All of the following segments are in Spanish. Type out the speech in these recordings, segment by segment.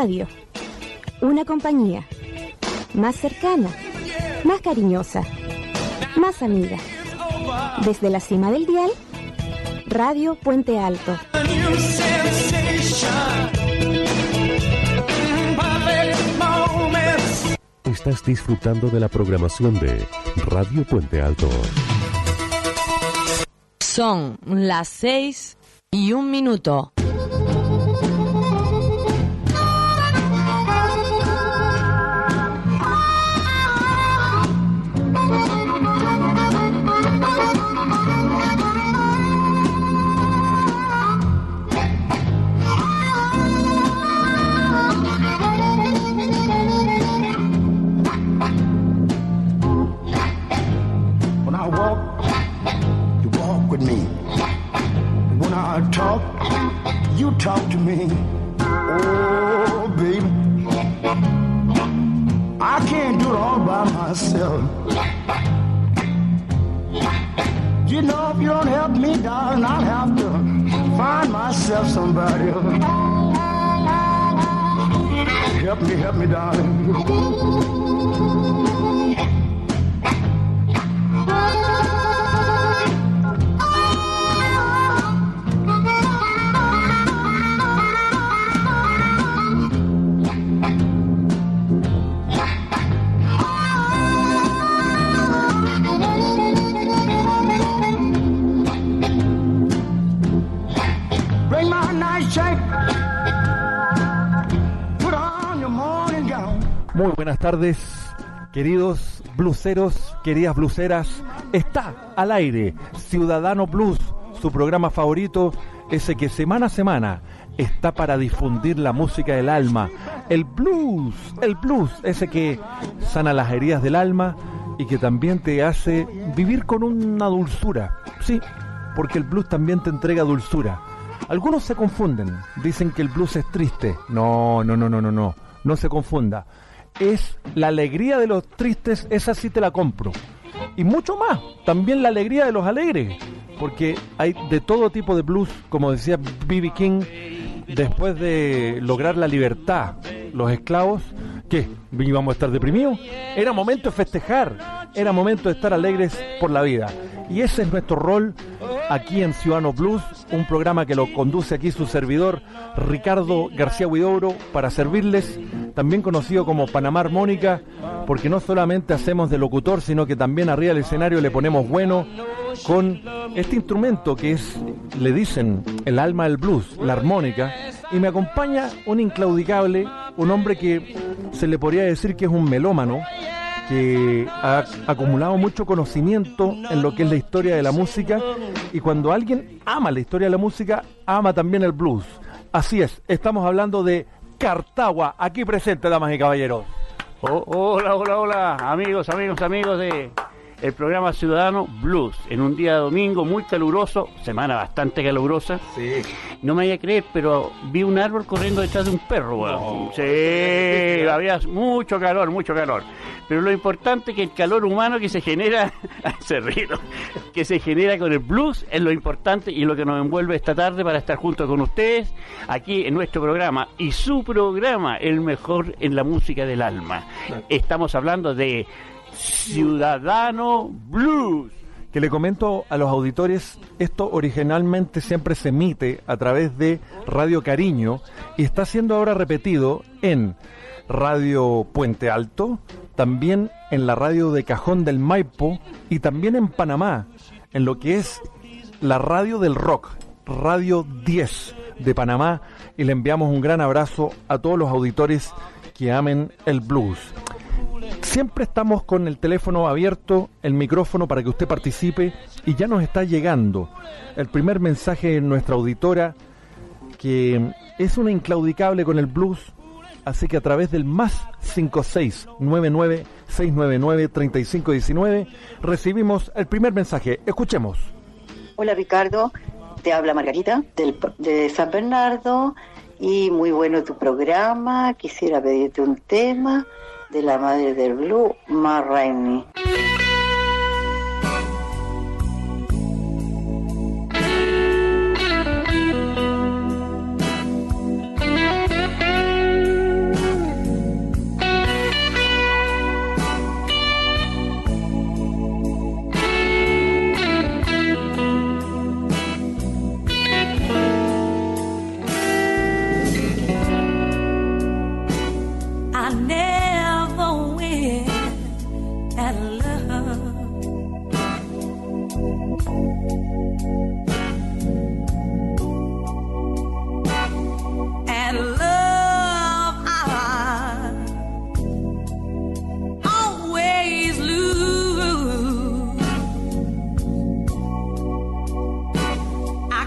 radio. Una compañía más cercana, más cariñosa, más amiga. Desde la cima del dial, Radio Puente Alto. Estás disfrutando de la programación de Radio Puente Alto. Son las 6:01. Talk, you talk to me. Oh, baby, I can't do it all by myself. You know, if you don't help me, darling, I'll have to find myself somebody else. Help me, darling. Muy buenas tardes, queridos bluseros, queridas bluseras. Está al aire Ciudadano Blues, su programa favorito, ese que semana a semana está para difundir la música del alma. El blues, ese que sana las heridas del alma y que también te hace vivir con una dulzura. Sí, porque el blues también te entrega dulzura. Algunos se confunden, dicen que el blues es triste. No se confunda. Es la alegría de los tristes, esa sí te la compro. Y mucho más, también la alegría de los alegres, porque hay de todo tipo de blues, como decía B.B. King, después de lograr la libertad, los esclavos, ¿qué? ¿Íbamos a estar deprimidos? Era momento de festejar, era momento de estar alegres por la vida. Y ese es nuestro rol aquí en Ciudadano Blues, un programa que lo conduce aquí su servidor Ricardo García Huidobro, para servirles, también conocido como Panamá Armónica, porque no solamente hacemos de locutor, sino que también arriba del escenario le ponemos bueno con este instrumento que es, le dicen, el alma del blues, la armónica, y me acompaña un inclaudicable, un hombre que se le podría decir que es un melómano, que ha acumulado mucho conocimiento en lo que es la historia de la música, y cuando alguien ama la historia de la música, ama también el blues. Así es, estamos hablando de Cartagua, aquí presente, damas y caballeros. Hola, amigos de el programa Ciudadano Blues, en un día de domingo muy caluroso, semana bastante calurosa. Sí. No me vaya a creer, pero vi un árbol corriendo detrás de un perro, weón. Sí, había mucho calor. Pero lo importante es que el calor humano que se genera, que se genera con el blues, es lo importante y lo que nos envuelve esta tarde para estar juntos con ustedes, aquí en nuestro programa, y su programa, el mejor en la música del alma. Estamos hablando de Ciudadano Blues. Que le comento a los auditores, esto originalmente siempre se emite a través de Radio Cariño y está siendo ahora repetido en Radio Puente Alto, también en la radio de Cajón del Maipo y también en Panamá, en lo que es la radio del rock, Radio 10 de Panamá, y le enviamos un gran abrazo a todos los auditores que amen el blues. Siempre estamos con el teléfono abierto, el micrófono para que usted participe, y ya nos está llegando el primer mensaje de nuestra auditora, que es una inclaudicable con el blues, así que a través del más 5699-699-3519 recibimos el primer mensaje. Escuchemos. Hola Ricardo, te habla Margarita de San Bernardo, y muy bueno tu programa. Quisiera pedirte un tema de la madre del blues, Ma Rainey.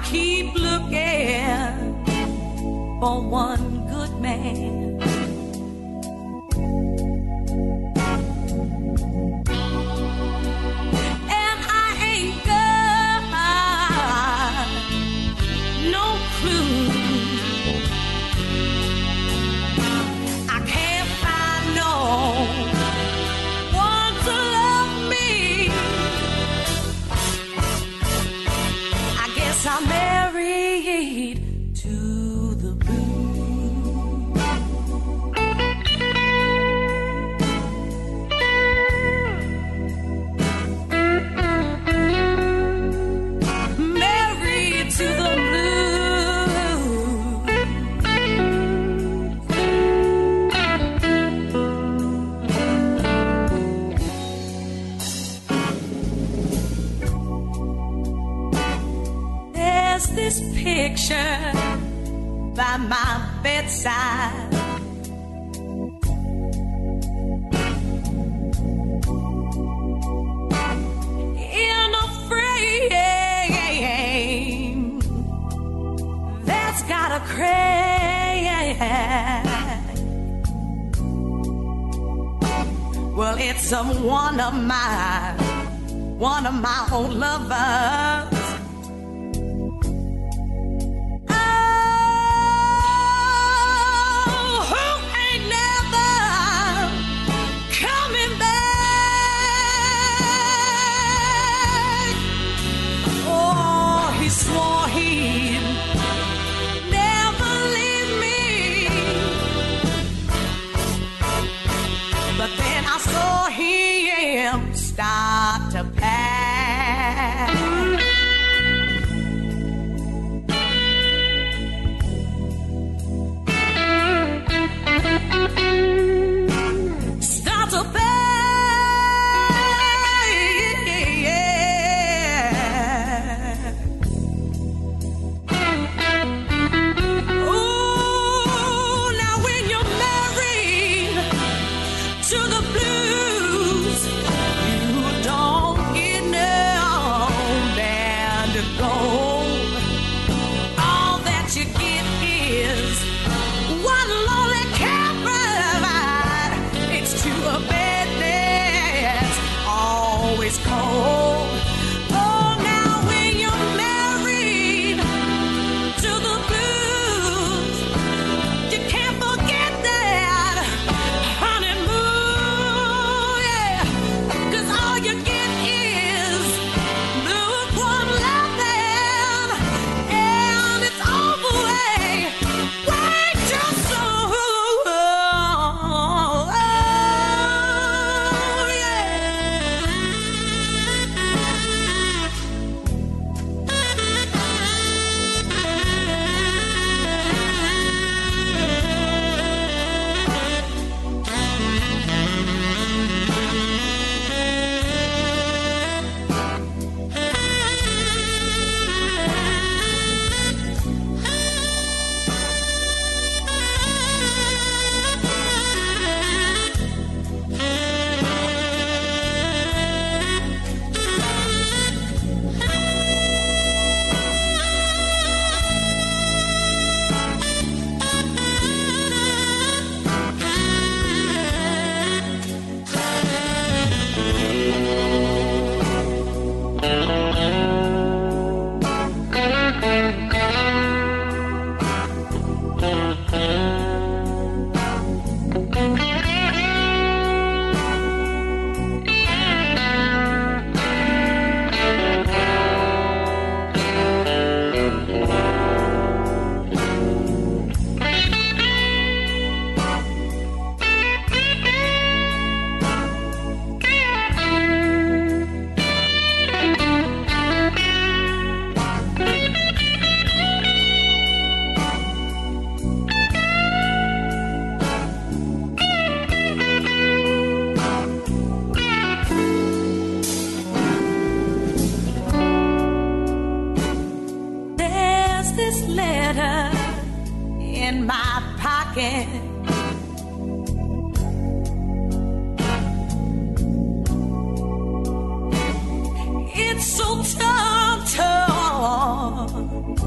keep looking for one good man. And I ain't got no clue. I can't find no one to love me. I guess I'm married to the blues. Married to the There's this picture by my bedside. In a frame that's got a crack. Well, it's one of my old lovers. Swore he'd never leave me, but then I saw him start to pack. Start to pack. Cold. Oh, now when you're married to the blues, you can't forget that honeymoon, yeah. 'Cause all you get is lukewarm loving, and it's over way too soon. pocket. It's so tough,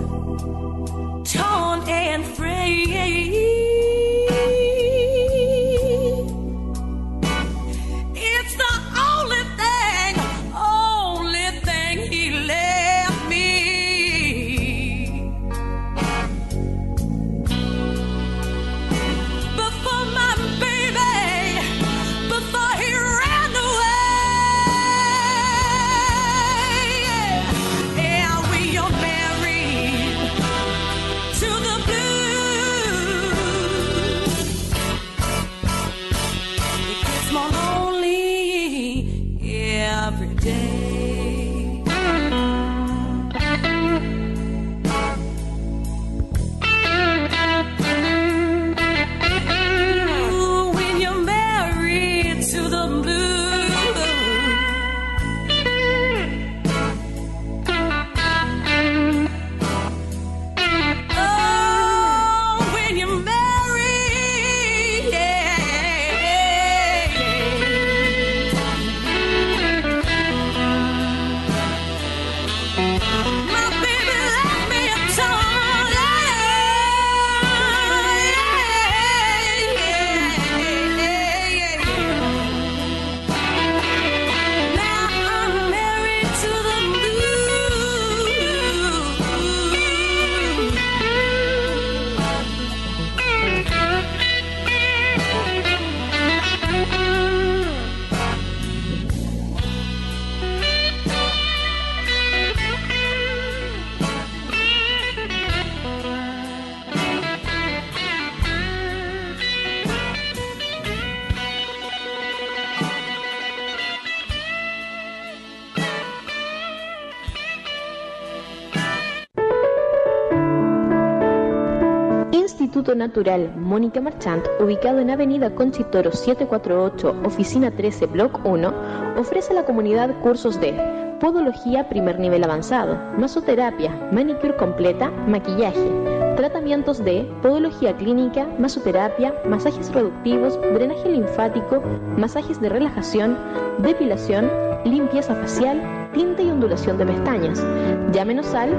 Instituto Natural Mónica Marchant, ubicado en Avenida Conchitoro 748, Oficina 13, Block 1, ofrece a la comunidad cursos de podología primer nivel avanzado, masoterapia, manicure completa, maquillaje, tratamientos de podología clínica, masoterapia, masajes reductivos, drenaje linfático, masajes de relajación, depilación, limpieza facial, tinte y ondulación de pestañas. Llámenos al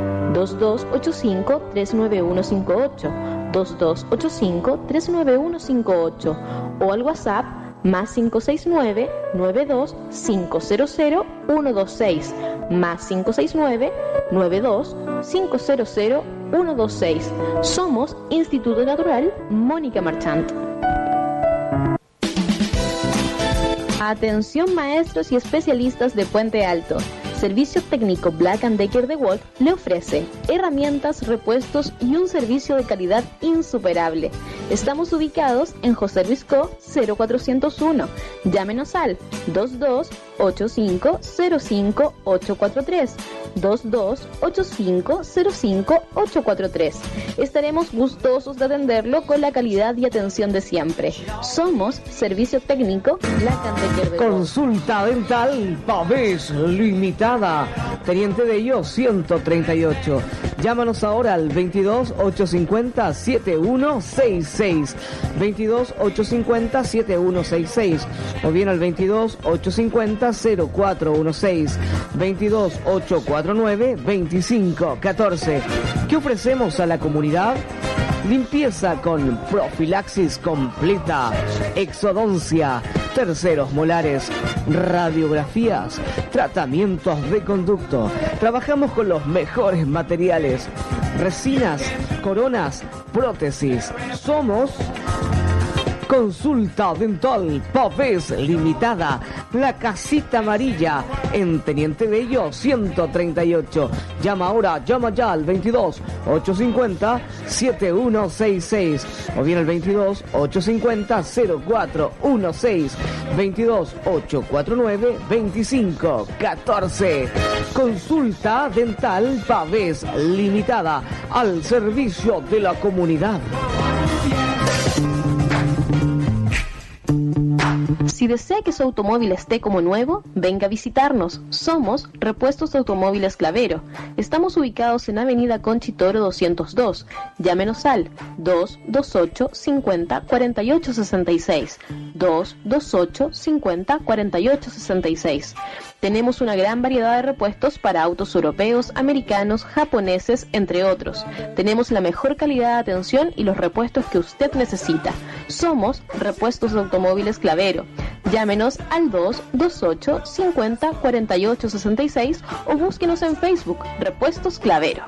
2285-39158, 2285-39158 o al WhatsApp más 569-92-500-126, más 569-92-500-126. Somos Instituto Natural Mónica Marchant. Atención maestros y especialistas de Puente Alto. Servicio técnico Black & Decker de Wolf le ofrece herramientas, repuestos y un servicio de calidad insuperable. Estamos ubicados en José Luis Co. 0401. Llámenos al 2285-05-843. 2285-05-843. Estaremos gustosos de atenderlo con la calidad y atención de siempre. Somos Servicio Técnico Black & Decker de Wolf. Consulta dental Pavés Limitada, Teniente de Ello 138. Llámanos ahora al 22-850-7166, 22-850-7166 o bien al 22-850-0416, 22-849-2514. ¿Qué ofrecemos a la comunidad? Limpieza con profilaxis completa, exodoncia, terceros molares, radiografías, tratamientos de conducto. Trabajamos con los mejores materiales, resinas, coronas, prótesis. Somos Consulta Dental Pavés Limitada, La Casita Amarilla, en Teniente Bello 138. Llama ahora, llama ya al 22-850-7166 o bien al 22-850-0416, 22-849-2514. Consulta Dental Pavés Limitada, al servicio de la comunidad. Si desea que su automóvil esté como nuevo, venga a visitarnos. Somos Repuestos de Automóviles Clavero. Estamos ubicados en Avenida Conchitoro 202. Llámenos al 228-50-4866. 228-50-4866. Tenemos una gran variedad de repuestos para autos europeos, americanos, japoneses, entre otros. Tenemos la mejor calidad de atención y los repuestos que usted necesita. Somos Repuestos de Automóviles Clavero. Llámenos al 228-50-4866 o búsquenos en Facebook, Repuestos Clavero.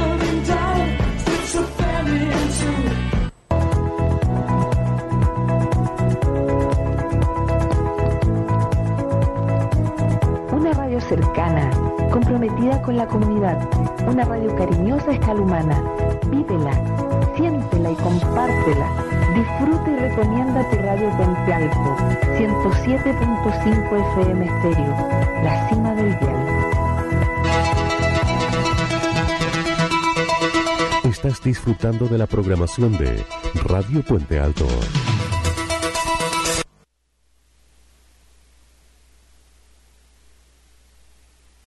Una radio cercana, comprometida con la comunidad, una radio cariñosa a escala humana. Vívela, siéntela y compártela. Disfruta y recomienda tu radio Puente Alto, 107.5 FM Estéreo, la cima del dial. Estás disfrutando de la programación de Radio Puente Alto.